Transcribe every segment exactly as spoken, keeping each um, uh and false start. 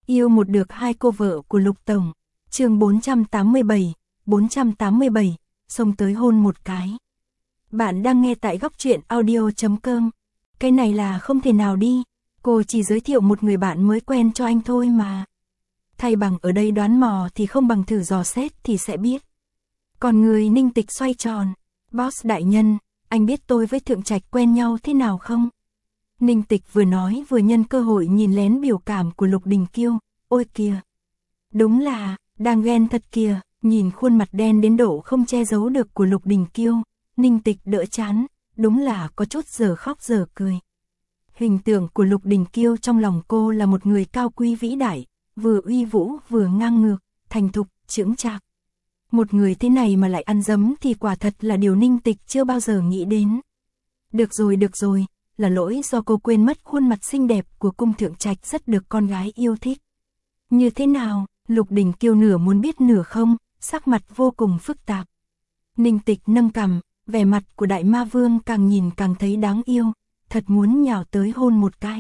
Yêu một được hai cô vợ của Lục Tổng. Chương bốn trăm tám mươi bảy, bốn trăm tám mươi bảy, xông tới hôn một cái. Bạn đang nghe tại góc truyện audio chấm com. Cái này là không thể nào đi, cô chỉ giới thiệu một người bạn mới quen cho anh thôi mà. Thay bằng ở đây đoán mò thì không bằng thử dò xét thì sẽ biết. Còn người Ninh Tịch xoay tròn. Boss đại nhân, anh biết tôi với Thượng Trạch quen nhau thế nào không? Ninh Tịch vừa nói vừa nhân cơ hội nhìn lén biểu cảm của Lục Đình Kiêu. Ôi kìa! Đúng là, đang ghen thật kìa. Nhìn khuôn mặt đen đến độ không che giấu được của Lục Đình Kiêu, Ninh Tịch đỡ chán, đúng là có chút giờ khóc giờ cười. Hình tượng của Lục Đình Kiêu trong lòng cô là một người cao quý vĩ đại, vừa uy vũ vừa ngang ngược, thành thục, chững chạc. Một người thế này mà lại ăn dấm thì quả thật là điều Ninh Tịch chưa bao giờ nghĩ đến. Được rồi được rồi, là lỗi do cô quên mất khuôn mặt xinh đẹp của cung Thượng Trạch rất được con gái yêu thích. Như thế nào? Lục Đình Kiêu nửa muốn biết nửa không, sắc mặt vô cùng phức tạp. Ninh Tịch nâng cằm, vẻ mặt của Đại Ma Vương càng nhìn càng thấy đáng yêu, thật muốn nhào tới hôn một cái.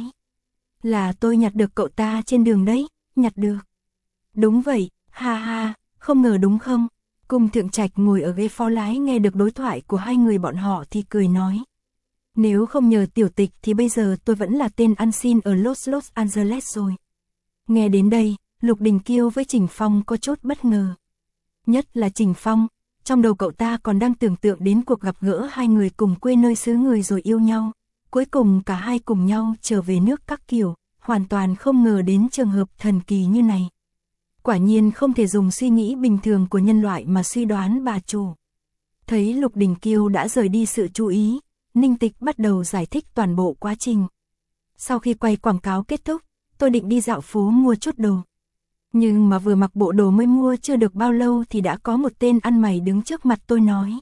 Là tôi nhặt được cậu ta trên đường đấy, nhặt được. Đúng vậy, ha ha, không ngờ đúng không? Cung Thượng Trạch ngồi ở ghế phó lái nghe được đối thoại của hai người bọn họ thì cười nói. Nếu không nhờ tiểu tịch thì bây giờ tôi vẫn là tên ăn xin ở Los Los Angeles rồi. Nghe đến đây, Lục Đình Kiêu với Trình Phong có chút bất ngờ. Nhất là Trình Phong, trong đầu cậu ta còn đang tưởng tượng đến cuộc gặp gỡ hai người cùng quê nơi xứ người rồi yêu nhau. Cuối cùng cả hai cùng nhau trở về nước các kiểu, hoàn toàn không ngờ đến trường hợp thần kỳ như này. Quả nhiên không thể dùng suy nghĩ bình thường của nhân loại mà suy đoán bà chủ. Thấy Lục Đình Kiêu đã rời đi sự chú ý, Ninh Tịch bắt đầu giải thích toàn bộ quá trình. Sau khi quay quảng cáo kết thúc, tôi định đi dạo phố mua chút đồ. Nhưng mà vừa mặc bộ đồ mới mua chưa được bao lâu thì đã có một tên ăn mày đứng trước mặt tôi nói.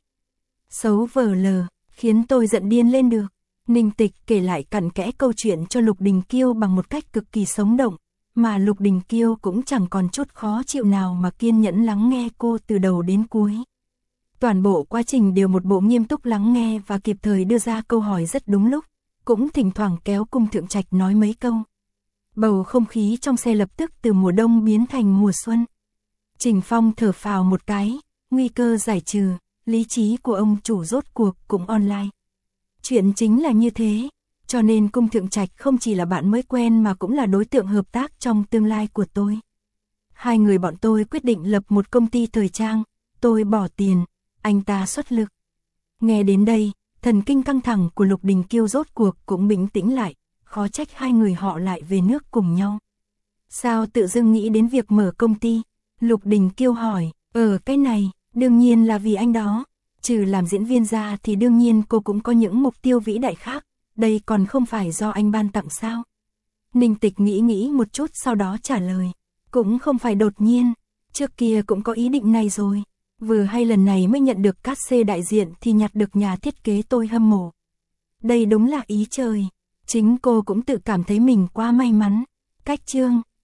Xấu vờ lờ, khiến tôi giận điên lên được. Ninh Tịch kể lại cặn kẽ câu chuyện cho Lục Đình Kiêu bằng một cách cực kỳ sống động, mà Lục Đình Kiêu cũng chẳng còn chút khó chịu nào mà kiên nhẫn lắng nghe cô từ đầu đến cuối. Toàn bộ quá trình đều một bộ nghiêm túc lắng nghe và kịp thời đưa ra câu hỏi rất đúng lúc, cũng thỉnh thoảng kéo cung Thượng Trạch nói mấy câu. Bầu không khí trong xe lập tức từ mùa đông biến thành mùa xuân. Trình Phong thở phào một cái, nguy cơ giải trừ, lý trí của ông chủ rốt cuộc cũng online. Chuyện chính là như thế, cho nên cung Thượng Trạch không chỉ là bạn mới quen mà cũng là đối tượng hợp tác trong tương lai của tôi. Hai người bọn tôi quyết định lập một công ty thời trang, tôi bỏ tiền, anh ta xuất lực. Nghe đến đây, thần kinh căng thẳng của Lục Đình Kiêu rốt cuộc cũng bình tĩnh lại, khó trách hai người họ lại về nước cùng nhau. Sao tự dưng nghĩ đến việc mở công ty? Lục Đình Kiêu hỏi, ở cái này, đương nhiên là vì anh đó. Trừ làm diễn viên ra thì đương nhiên cô cũng có những mục tiêu vĩ đại khác, đây còn không phải do anh ban tặng sao? Ninh Tịch nghĩ nghĩ một chút sau đó trả lời, cũng không phải đột nhiên, trước kia cũng có ý định này rồi. Vừa hay lần này mới nhận được cát xê đại diện thì nhặt được nhà thiết kế tôi hâm mộ. Đây đúng là ý trời, chính cô cũng tự cảm thấy mình quá may mắn. Cách chương,